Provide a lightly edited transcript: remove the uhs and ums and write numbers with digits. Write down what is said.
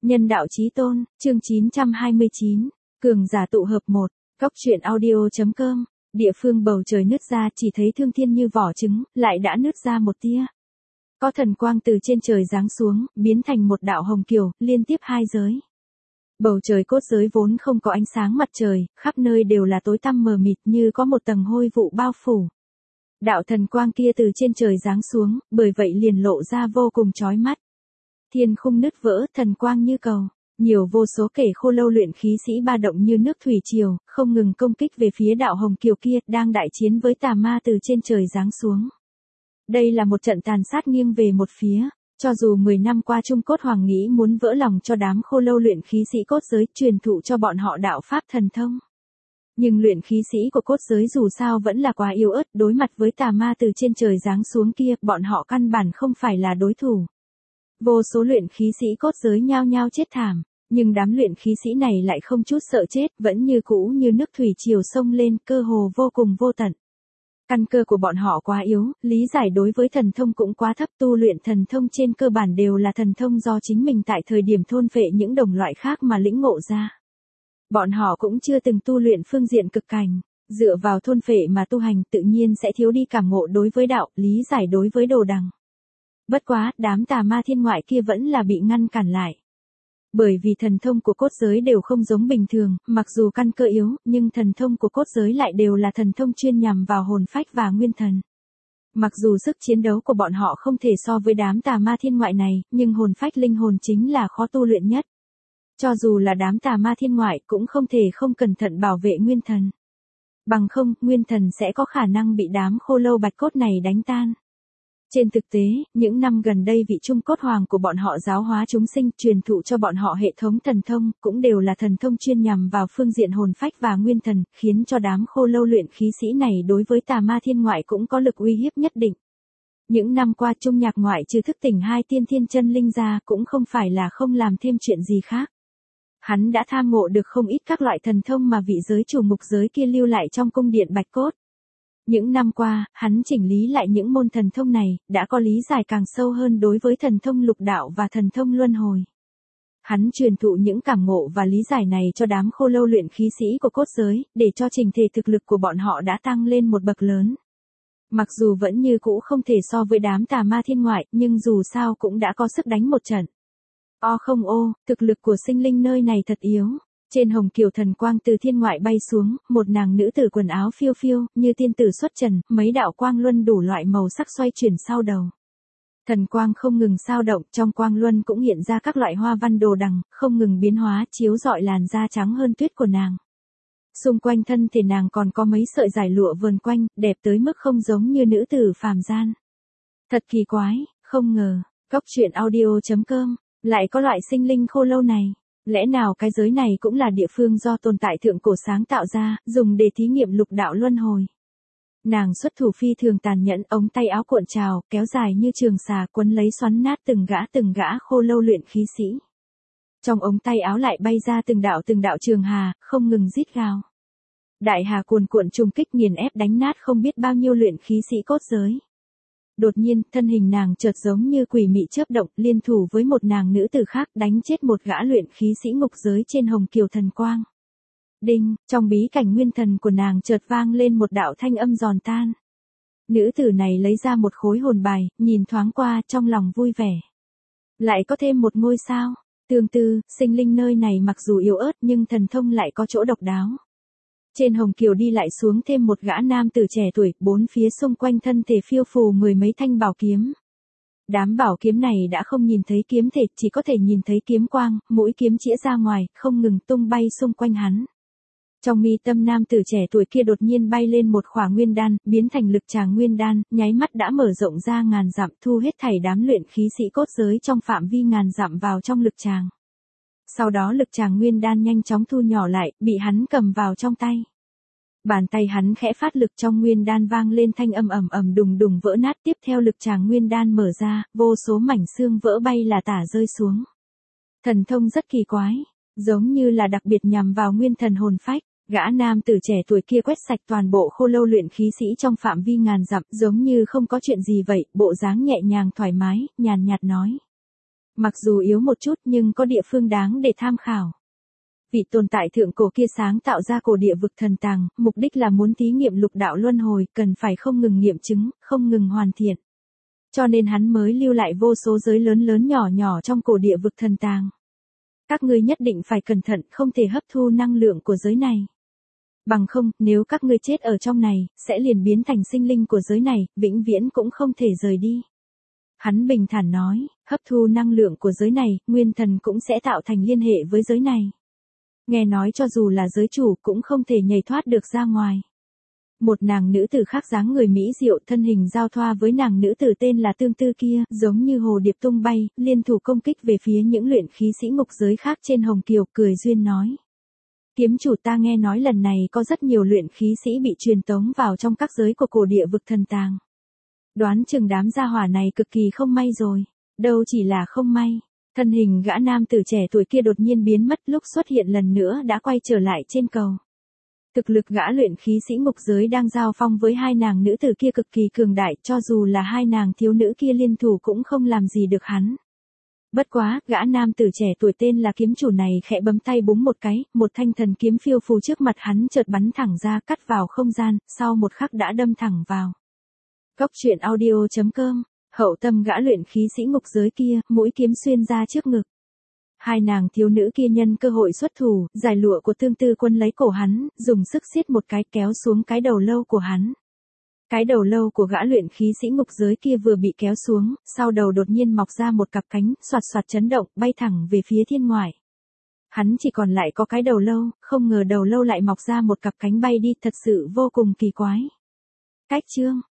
Nhân đạo chí tôn, chương 929, cường giả tụ hợp 1, góc truyện audio.com, địa phương bầu trời nứt ra chỉ thấy thương thiên như vỏ trứng, lại đã nứt ra một tia. Có thần quang từ trên trời giáng xuống, biến thành một đạo hồng kiều, liên tiếp hai giới. Bầu trời cốt giới vốn không có ánh sáng mặt trời, khắp nơi đều là tối tăm mờ mịt như có một tầng hôi vụ bao phủ. Đạo thần quang kia từ trên trời giáng xuống, bởi vậy liền lộ ra vô cùng chói mắt. Thiên khung nứt vỡ, thần quang như cầu, nhiều vô số kẻ khô lâu luyện khí sĩ ba động như nước thủy triều, không ngừng công kích về phía đạo hồng kiều kia, đang đại chiến với tà ma từ trên trời giáng xuống. Đây là một trận tàn sát nghiêng về một phía, cho dù 10 năm qua Trung Cốt Hoàng nghĩ muốn vỡ lòng cho đám khô lâu luyện khí sĩ cốt giới, truyền thụ cho bọn họ đạo pháp thần thông. Nhưng luyện khí sĩ của cốt giới dù sao vẫn là quá yếu ớt, đối mặt với tà ma từ trên trời giáng xuống kia, bọn họ căn bản không phải là đối thủ. Vô số luyện khí sĩ cốt giới nhao nhao chết thảm, nhưng đám luyện khí sĩ này lại không chút sợ chết, vẫn như cũ như nước thủy triều sông lên, cơ hồ vô cùng vô tận. Căn cơ của bọn họ quá yếu, lý giải đối với thần thông cũng quá thấp, tu luyện thần thông trên cơ bản đều là thần thông do chính mình tại thời điểm thôn phệ những đồng loại khác mà lĩnh ngộ ra. Bọn họ cũng chưa từng tu luyện phương diện cực cảnh, dựa vào thôn phệ mà tu hành tự nhiên sẽ thiếu đi cảm ngộ đối với đạo, lý giải đối với đồ đằng. Bất quá, đám tà ma thiên ngoại kia vẫn là bị ngăn cản lại. Bởi vì thần thông của cốt giới đều không giống bình thường, mặc dù căn cơ yếu, nhưng thần thông của cốt giới lại đều là thần thông chuyên nhằm vào hồn phách và nguyên thần. Mặc dù sức chiến đấu của bọn họ không thể so với đám tà ma thiên ngoại này, nhưng hồn phách linh hồn chính là khó tu luyện nhất. Cho dù là đám tà ma thiên ngoại cũng không thể không cẩn thận bảo vệ nguyên thần. Bằng không, nguyên thần sẽ có khả năng bị đám khô lâu bạch cốt này đánh tan. Trên thực tế, những năm gần đây vị Trung Cốt Hoàng của bọn họ giáo hóa chúng sinh, truyền thụ cho bọn họ hệ thống thần thông, cũng đều là thần thông chuyên nhằm vào phương diện hồn phách và nguyên thần, khiến cho đám khô lâu luyện khí sĩ này đối với tà ma thiên ngoại cũng có lực uy hiếp nhất định. Những năm qua Trung Nhạc ngoại trừ thức tỉnh hai tiên thiên chân linh ra cũng không phải là không làm thêm chuyện gì khác. Hắn đã tham ngộ được không ít các loại thần thông mà vị giới chủ ngục giới kia lưu lại trong cung điện Bạch Cốt. Những năm qua, hắn chỉnh lý lại những môn thần thông này, đã có lý giải càng sâu hơn đối với thần thông lục đạo và thần thông luân hồi. Hắn truyền thụ những cảm ngộ và lý giải này cho đám khô lâu luyện khí sĩ của cốt giới, để cho trình thể thực lực của bọn họ đã tăng lên một bậc lớn. Mặc dù vẫn như cũ không thể so với đám tà ma thiên ngoại, nhưng dù sao cũng đã có sức đánh một trận. Thực lực của sinh linh nơi này thật yếu. Trên hồng kiều thần quang từ thiên ngoại bay xuống, một nàng nữ tử quần áo phiêu phiêu, như tiên tử xuất trần, mấy đạo quang luân đủ loại màu sắc xoay chuyển sau đầu. Thần quang không ngừng sao động, trong quang luân cũng hiện ra các loại hoa văn đồ đằng, không ngừng biến hóa, chiếu rọi làn da trắng hơn tuyết của nàng. Xung quanh thân thể nàng còn có mấy sợi dải lụa vờn quanh, đẹp tới mức không giống như nữ tử phàm gian. Thật kỳ quái, không ngờ, góc truyện audio.com, lại có loại sinh linh khô lâu này. Lẽ nào cái giới này cũng là địa phương do tồn tại thượng cổ sáng tạo ra, dùng để thí nghiệm lục đạo luân hồi. Nàng xuất thủ phi thường tàn nhẫn, ống tay áo cuộn trào, kéo dài như trường xà, quấn lấy xoắn nát từng gã khô lâu luyện khí sĩ. Trong ống tay áo lại bay ra từng đạo trường hà, không ngừng rít gào. Đại hà cuồn cuộn trùng kích nghiền ép đánh nát không biết bao nhiêu luyện khí sĩ cốt giới. Đột nhiên, thân hình nàng chợt giống như quỷ mị chớp động, liên thủ với một nàng nữ tử khác, đánh chết một gã luyện khí sĩ ngục giới trên hồng kiều thần quang. Đinh, trong bí cảnh nguyên thần của nàng chợt vang lên một đạo thanh âm giòn tan. Nữ tử này lấy ra một khối hồn bài, nhìn thoáng qua, trong lòng vui vẻ. Lại có thêm một ngôi sao. Tương tự, sinh linh nơi này mặc dù yếu ớt nhưng thần thông lại có chỗ độc đáo. Trên hồng kiều đi lại xuống thêm một gã nam tử trẻ tuổi, bốn phía xung quanh thân thể phiêu phù mười mấy thanh bảo kiếm. Đám bảo kiếm này đã không nhìn thấy kiếm thể, chỉ có thể nhìn thấy kiếm quang, mũi kiếm chĩa ra ngoài, không ngừng tung bay xung quanh hắn. Trong mi tâm nam tử trẻ tuổi kia đột nhiên bay lên một khỏa nguyên đan, biến thành lực tràng nguyên đan, nháy mắt đã mở rộng ra ngàn dặm, thu hết thảy đám luyện khí sĩ cốt giới trong phạm vi ngàn dặm vào trong lực tràng. Sau đó lực tràng nguyên đan nhanh chóng thu nhỏ lại, bị hắn cầm vào trong tay. Bàn tay hắn khẽ phát lực, trong nguyên đan vang lên thanh âm ầm ầm đùng đùng vỡ nát, tiếp theo lực tràng nguyên đan mở ra, vô số mảnh xương vỡ bay là tả rơi xuống. Thần thông rất kỳ quái, giống như là đặc biệt nhằm vào nguyên thần hồn phách. Gã nam tử trẻ tuổi kia quét sạch toàn bộ khô lâu luyện khí sĩ trong phạm vi ngàn dặm, giống như không có chuyện gì vậy, bộ dáng nhẹ nhàng thoải mái, nhàn nhạt nói. Mặc dù yếu một chút nhưng có địa phương đáng để tham khảo. Vị tồn tại thượng cổ kia sáng tạo ra cổ địa vực thần tàng, mục đích là muốn thí nghiệm lục đạo luân hồi, cần phải không ngừng nghiệm chứng, không ngừng hoàn thiện. Cho nên hắn mới lưu lại vô số giới lớn lớn nhỏ nhỏ trong cổ địa vực thần tàng. Các ngươi nhất định phải cẩn thận, không thể hấp thu năng lượng của giới này. Bằng không, nếu các ngươi chết ở trong này, sẽ liền biến thành sinh linh của giới này, vĩnh viễn cũng không thể rời đi. Hắn bình thản nói, hấp thu năng lượng của giới này, nguyên thần cũng sẽ tạo thành liên hệ với giới này. Nghe nói cho dù là giới chủ cũng không thể nhảy thoát được ra ngoài. Một nàng nữ tử khác dáng người mỹ diệu, thân hình giao thoa với nàng nữ tử tên là Tương Tư kia, giống như hồ điệp tung bay, liên thủ công kích về phía những luyện khí sĩ ngục giới khác trên hồng kiều, cười duyên nói. Kiếm chủ, ta nghe nói lần này có rất nhiều luyện khí sĩ bị truyền tống vào trong các giới của cổ địa vực thần tàng. Đoán chừng đám gia hỏa này cực kỳ không may rồi. Đâu chỉ là không may. Thân hình gã nam tử trẻ tuổi kia đột nhiên biến mất, lúc xuất hiện lần nữa đã quay trở lại trên cầu. Thực lực gã luyện khí sĩ ngục giới đang giao phong với hai nàng nữ tử kia cực kỳ cường đại, cho dù là hai nàng thiếu nữ kia liên thủ cũng không làm gì được hắn. Bất quá, gã nam tử trẻ tuổi tên là kiếm chủ này khẽ bấm tay búng một cái, một thanh thần kiếm phiêu phù trước mặt hắn chợt bắn thẳng ra, cắt vào không gian, sau một khắc đã đâm thẳng vào. Góc truyện audio.com, hậu tâm gã luyện khí sĩ ngục giới kia, mũi kiếm xuyên ra trước ngực. Hai nàng thiếu nữ kia nhân cơ hội xuất thủ, giải lụa của Tương Tư quân lấy cổ hắn, dùng sức siết một cái kéo xuống cái đầu lâu của hắn. Cái đầu lâu của gã luyện khí sĩ ngục giới kia vừa bị kéo xuống, sau đầu đột nhiên mọc ra một cặp cánh, xoạt xoạt chấn động, bay thẳng về phía thiên ngoại. Hắn chỉ còn lại có cái đầu lâu, không ngờ đầu lâu lại mọc ra một cặp cánh bay đi, thật sự vô cùng kỳ quái. Cách chương